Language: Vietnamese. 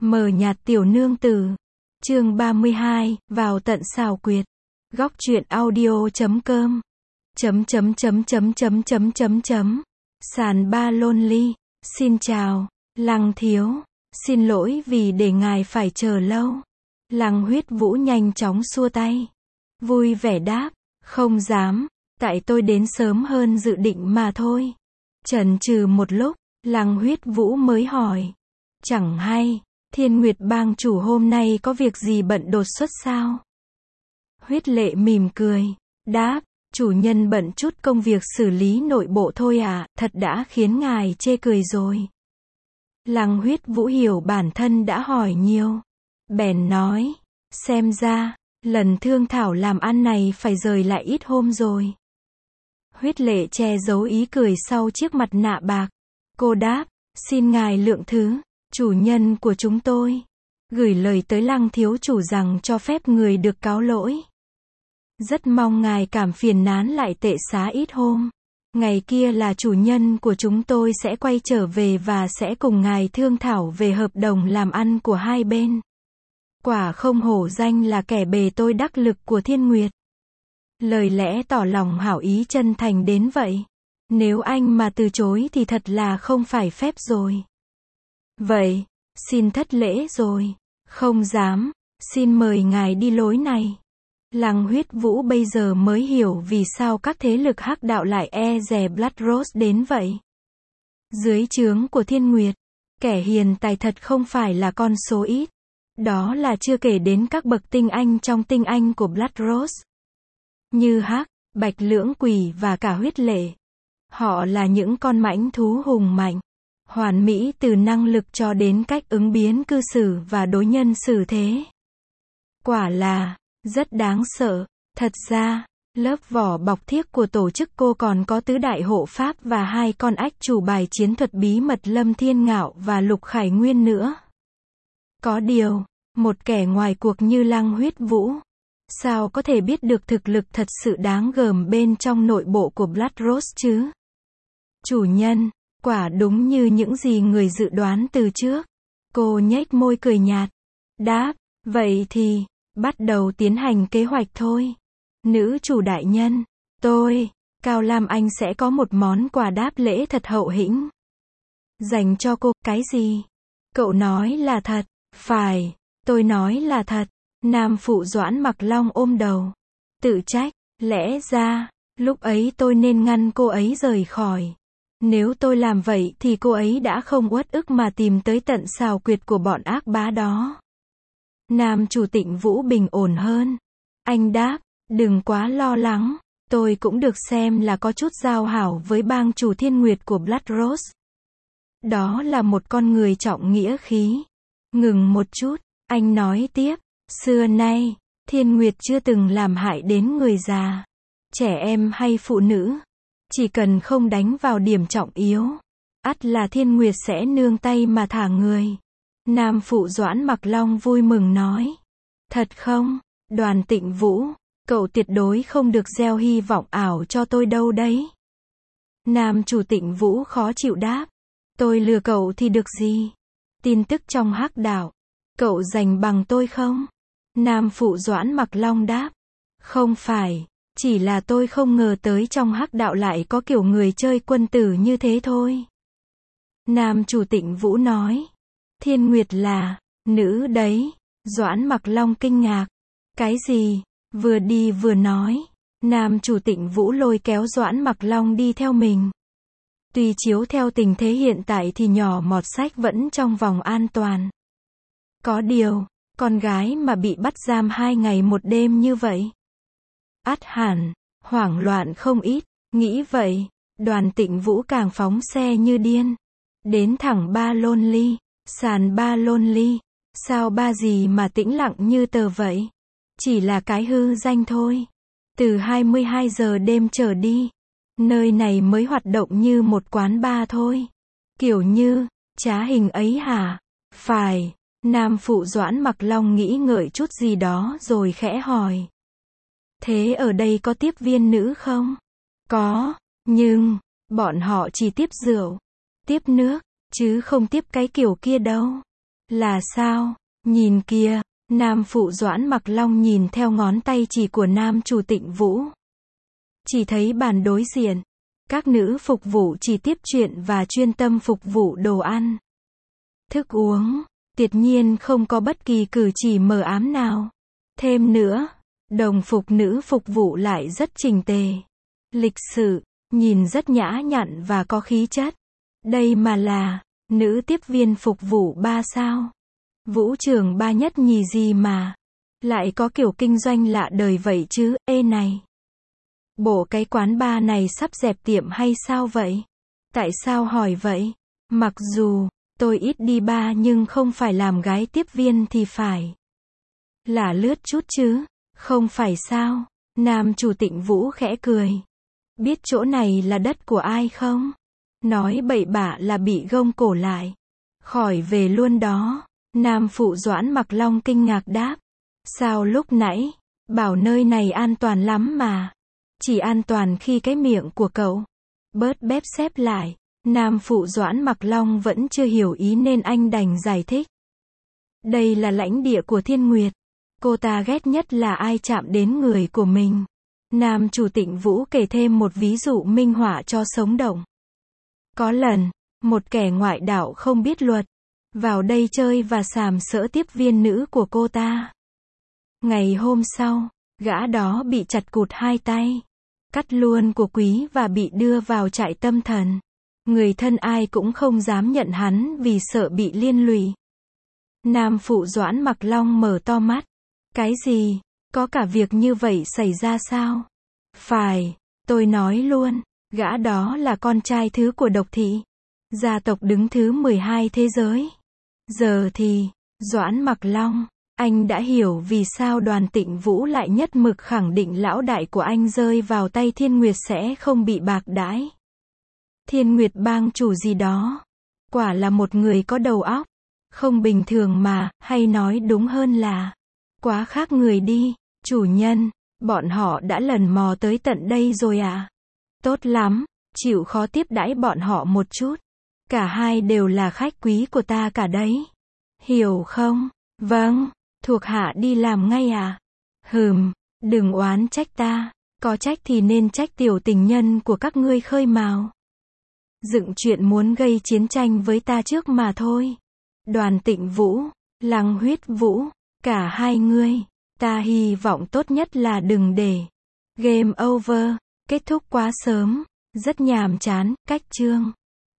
Mờ nhạt tiểu nương tử. Chương 32, vào tận xào quyệt. Góc truyện audio.com. Sàn ba lonely. Xin chào, Lăng thiếu. Xin lỗi vì để ngài phải chờ lâu. Lăng Huyết Vũ nhanh chóng xua tay. Vui vẻ đáp, không dám, tại tôi đến sớm hơn dự định mà thôi. Chần chừ một lúc, Lăng Huyết Vũ mới hỏi. Chẳng hay, Thiên Nguyệt bang chủ hôm nay có việc gì bận đột xuất sao? Huyết Lệ mỉm cười, đáp, chủ nhân bận chút công việc xử lý nội bộ thôi à, thật đã khiến ngài chê cười rồi. Lăng Huyết Vũ hiểu bản thân đã hỏi nhiều. Bèn nói, xem ra, lần thương thảo làm ăn này phải rời lại ít hôm rồi. Huyết Lệ che giấu ý cười sau chiếc mặt nạ bạc. Cô đáp, xin ngài lượng thứ, chủ nhân của chúng tôi gửi lời tới Lăng thiếu chủ rằng cho phép người được cáo lỗi. Rất mong ngài cảm phiền nán lại tệ xá ít hôm. Ngày kia là chủ nhân của chúng tôi sẽ quay trở về và sẽ cùng ngài thương thảo về hợp đồng làm ăn của hai bên. Quả không hổ danh là kẻ bề tôi đắc lực của Thiên Nguyệt. Lời lẽ tỏ lòng hảo ý chân thành đến vậy. Nếu anh mà từ chối thì thật là không phải phép rồi. Vậy, xin thất lễ rồi. Không dám, xin mời ngài đi lối này. Lăng Huyết Vũ bây giờ mới hiểu vì sao các thế lực hắc đạo lại e dè Blood Rose đến vậy. Dưới trướng của Thiên Nguyệt, kẻ hiền tài thật không phải là con số ít. Đó là chưa kể đến các bậc tinh anh trong tinh anh của Blood Rose. Như Hắc, Bạch Lưỡng Quỷ và cả Huyết Lệ. Họ là những con mãnh thú hùng mạnh, hoàn mỹ từ năng lực cho đến cách ứng biến cư xử và đối nhân xử thế. Quả là rất đáng sợ. Thật ra, lớp vỏ bọc thiếc của tổ chức cô còn có tứ đại hộ pháp và hai con ách chủ bài chiến thuật bí mật Lâm Thiên Ngạo và Lục Khải Nguyên nữa. Có điều, một kẻ ngoài cuộc như Lăng Huyết Vũ, sao có thể biết được thực lực thật sự đáng gờm bên trong nội bộ của Blood Rose chứ? Chủ nhân, quả đúng như những gì người dự đoán từ trước. Cô nhếch môi cười nhạt. Đáp, vậy thì, bắt đầu tiến hành kế hoạch thôi. Nữ chủ đại nhân, tôi, Cao Lam Anh sẽ có một món quà đáp lễ thật hậu hĩnh. Dành cho cô, cái gì? Cậu nói là thật. Phải, tôi nói là thật. Nam phụ Doãn Mặc Long ôm đầu. Tự trách, lẽ ra, lúc ấy tôi nên ngăn cô ấy rời khỏi. Nếu tôi làm vậy thì cô ấy đã không uất ức mà tìm tới tận xào quyệt của bọn ác bá đó. Nam chủ Tịnh Vũ bình ổn hơn. Anh đáp, đừng quá lo lắng, tôi cũng được xem là có chút giao hảo với bang chủ Thiên Nguyệt của Blood Rose. Đó là một con người trọng nghĩa khí. Ngừng một chút, anh nói tiếp, xưa nay, Thiên Nguyệt chưa từng làm hại đến người già, trẻ em hay phụ nữ. Chỉ cần không đánh vào điểm trọng yếu, ắt là Thiên Nguyệt sẽ nương tay mà thả người. Nam phụ Doãn Mặc Long vui mừng nói. Thật không, Đoàn Tịnh Vũ, cậu tuyệt đối không được gieo hy vọng ảo cho tôi đâu đấy. Nam chủ Tịnh Vũ khó chịu đáp. Tôi lừa cậu thì được gì? Tin tức trong hắc đạo, cậu giành bằng tôi không? Nam phụ Doãn Mặc Long đáp. Không phải, chỉ là tôi không ngờ tới trong hắc đạo lại có kiểu người chơi quân tử như thế thôi. Nam chủ Tịnh Vũ nói. Thiên Nguyệt là nữ đấy. Doãn Mặc Long kinh ngạc. Cái gì? Vừa đi vừa nói. Nam chủ Tịnh Vũ lôi kéo Doãn Mặc Long đi theo mình. Tuy chiếu theo tình thế hiện tại thì nhỏ mọt sách vẫn trong vòng an toàn. Có điều, con gái mà bị bắt giam 2 ngày 1 đêm như vậy, ắt hẳn, hoảng loạn không ít. Nghĩ vậy, Đoàn Tịnh Vũ càng phóng xe như điên. Đến thẳng Ba Lonely. Sàn Ba Lonely. Sao ba gì mà tĩnh lặng như tờ vậy? Chỉ là cái hư danh thôi. Từ 22 giờ đêm trở đi, nơi này mới hoạt động như một quán bar thôi. Kiểu như, trá hình ấy hả? Phải. Nam phụ Doãn Mặc Long nghĩ ngợi chút gì đó rồi khẽ hỏi. Thế ở đây có tiếp viên nữ không? Có, nhưng, bọn họ chỉ tiếp rượu, tiếp nước, chứ không tiếp cái kiểu kia đâu. Là sao? Nhìn kìa, nam phụ Doãn Mặc Long nhìn theo ngón tay chỉ của nam chủ Tịnh Vũ. Chỉ thấy bàn đối diện, các nữ phục vụ chỉ tiếp chuyện và chuyên tâm phục vụ đồ ăn, thức uống, tuyệt nhiên không có bất kỳ cử chỉ mờ ám nào. Thêm nữa, đồng phục nữ phục vụ lại rất chỉnh tề, lịch sự, nhìn rất nhã nhặn và có khí chất. Đây mà là nữ tiếp viên phục vụ 3 sao. Vũ trường 3 nhất nhì gì mà lại có kiểu kinh doanh lạ đời vậy chứ. Ê này, bộ cái quán bar này sắp dẹp tiệm hay sao vậy? Tại sao hỏi vậy? Mặc dù tôi ít đi bar nhưng không phải làm gái tiếp viên thì phải là lướt chút chứ, không phải sao? Nam chủ Tịnh Vũ khẽ cười. Biết chỗ này là đất của ai không? Nói bậy bạ là bị gông cổ lại. Khỏi về luôn đó. Nam phụ Doãn Mặc Long kinh ngạc đáp. Sao lúc nãy bảo nơi này an toàn lắm mà. Chỉ an toàn khi cái miệng của cậu bớt bép xép lại. Nam phụ Doãn Mặc Long vẫn chưa hiểu ý nên anh đành giải thích. Đây là lãnh địa của Thiên Nguyệt. Cô ta ghét nhất là ai chạm đến người của mình. Nam chủ Tịnh Vũ kể thêm một ví dụ minh họa cho sống động. Có lần, một kẻ ngoại đạo không biết luật vào đây chơi và sàm sỡ tiếp viên nữ của cô ta. Ngày hôm sau, gã đó bị chặt cụt 2 tay, cắt luôn của quý và bị đưa vào trại tâm thần. Người thân ai cũng không dám nhận hắn vì sợ bị liên lụy. Nam phụ Doãn Mặc Long mở to mắt. Cái gì? Có cả việc như vậy xảy ra sao? Phải, tôi nói luôn, gã đó là con trai thứ của Độc Thị, gia tộc đứng thứ 12 thế giới. Giờ thì, Doãn Mặc Long, anh đã hiểu vì sao Đoàn Tịnh Vũ lại nhất mực khẳng định lão đại của anh rơi vào tay Thiên Nguyệt sẽ không bị bạc đãi. Thiên Nguyệt bang chủ gì đó, quả là một người có đầu óc, không bình thường mà, hay nói đúng hơn là quá khác người đi. Chủ nhân, bọn họ đã lần mò tới tận đây rồi à? Tốt lắm, chịu khó tiếp đãi bọn họ một chút. Cả hai đều là khách quý của ta cả đấy. Hiểu không? Vâng, thuộc hạ đi làm ngay à? Đừng oán trách ta, có trách thì nên trách tiểu tình nhân của các ngươi khơi mào. Dựng chuyện muốn gây chiến tranh với ta trước mà thôi. Đoàn Tịnh Vũ, Lăng Huyết Vũ, cả hai ngươi, ta hy vọng tốt nhất là đừng để game over, kết thúc quá sớm, rất nhàm chán. Cách chương